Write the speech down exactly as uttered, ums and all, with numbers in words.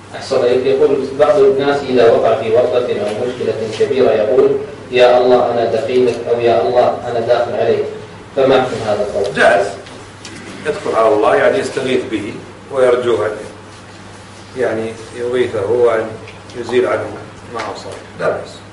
أحسن عليك. يقول بعض الناس إذا وقع في ورطة أو مشكلة كبيرة يقول يا الله أنا دقيقك أو يا الله أنا داخل عليك، فما حكم هذا القول؟ جائز، يدخل على الله يعني يستغيث به ويرجوه أن يعني يغيثه وأن يزيل عنه ما أصاب، لا بأس.